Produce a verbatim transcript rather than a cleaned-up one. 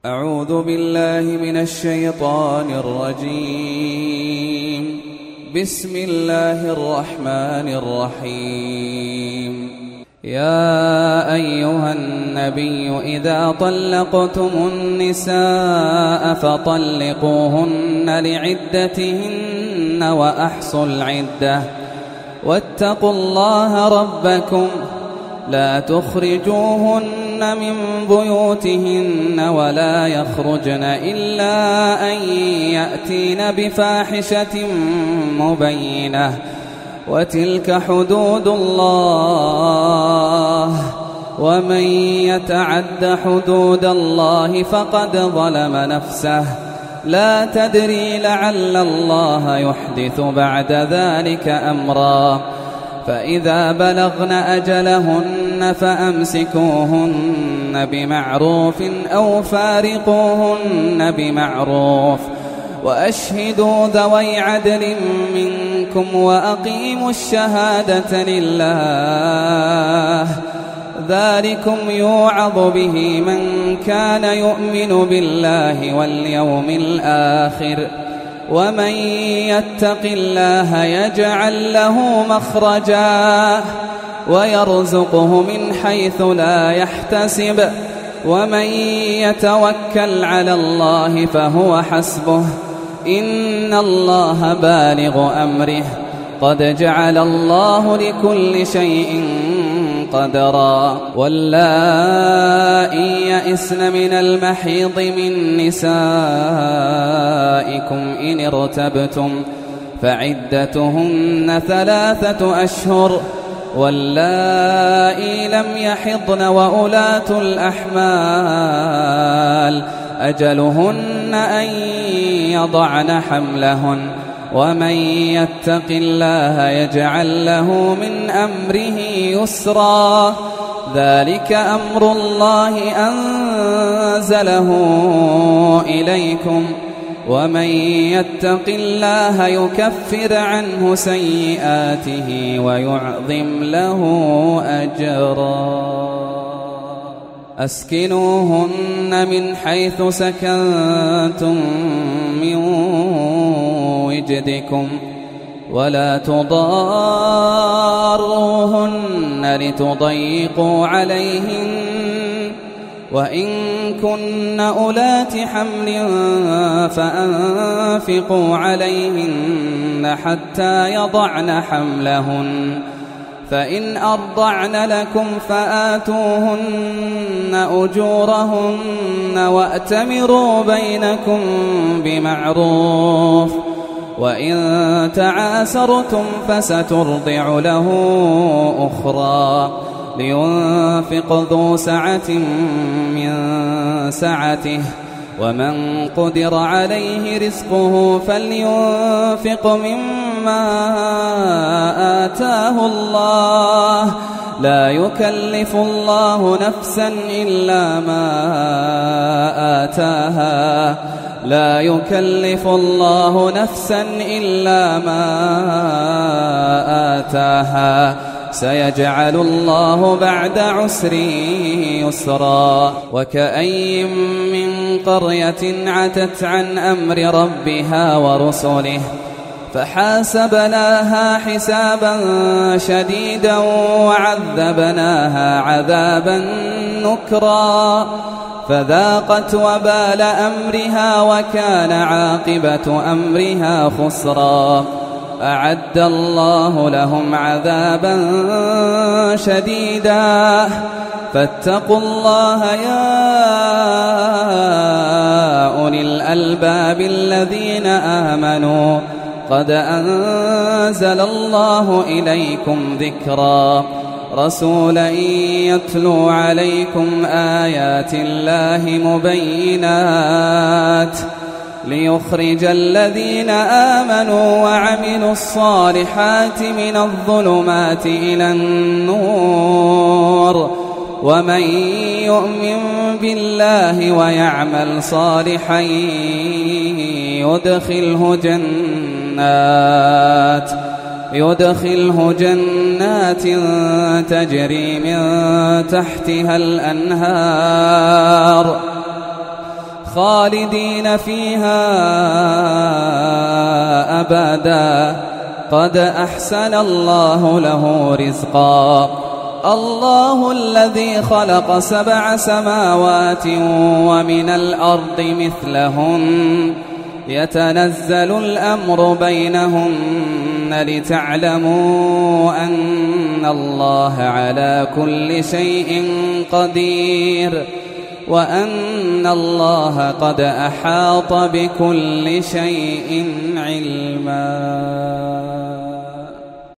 أعوذ بالله من الشيطان الرجيم. بسم الله الرحمن الرحيم. يا أيها النبي إذا طلقتم النساء فطلقوهن لعدتهن وأحصوا العدة واتقوا الله ربكم لا تخرجوهن من بيوتهن ولا يخرجن إلا أن يأتين بفاحشة مبينة وتلك حدود الله ومن يتعد حدود الله فقد ظلم نفسه لا تدري لعل الله يحدث بعد ذلك أمرا فإذا بلغن أجلهن فأمسكوهن بمعروف أو فارقوهن بمعروف وأشهدوا ذوي عدل منكم وأقيموا الشهادة لله ذلكم يوعظ به من كان يؤمن بالله واليوم الآخر ومن يتق الله يجعل له مخرجا ويرزقه من حيث لا يحتسب ومن يتوكل على الله فهو حسبه إن الله بالغ أمره قد جعل الله لكل شيء قدرا واللائي يئسن من المحيض من نسائكم إن ارتبتم فعدتهن ثلاثة أشهر واللائي لم يحضن وأولاة الأحمال أجلهن أن يضعن حملهن ومن يتق الله يجعل له من أمره يسرا ذلك أمر الله أنزله إليكم ومن يتق الله يكفر عنه سيئاته ويعظم له أجرا أسكنوهن من حيث سكنتم من وجدكم ولا تضاروهن لتضيقوا عليهن وإن كن أولات حمل فأنفقوا عليهن حتى يضعن حملهن فإن أرضعن لكم فآتوهن أجورهن وأتمروا بينكم بمعروف وإن تعاسرتم فسترضع له أخرى لينفق ذو سعة من سعته ومن قدر عليه رزقه فلينفق مما آتاه الله لا يكلف الله نفسا إلا ما آتاها لا يكلف الله نفسا إلا ما آتاها سيجعل الله بعد عسر يسرا وكأي من قرية عتت عن أمر ربها ورسله فحاسبناها حسابا شديدا وعذبناها عذابا نكرا فذاقت وبال أمرها وكان عاقبة أمرها خسرا أعد الله لهم عذابا شديدا فاتقوا الله يا أولي الألباب الذين آمنوا قد أنزل الله إليكم ذكرا رسولا يتلو عليكم آيات الله مبينات ليخرج الذين آمنوا وعملوا الصالحات من الظلمات إلى النور ومن يؤمن بالله ويعمل صالحا يدخله جنات يدخله جنات تجري من تحتها الأنهار خالدين فيها أبدا قد أحسن الله له رزقا الله الذي خلق سبع سماوات ومن الأرض مثلهن يتنزل الأمر بينهن لتعلموا أن الله على كل شيء قدير وأن الله قد أحاط بكل شيء علما.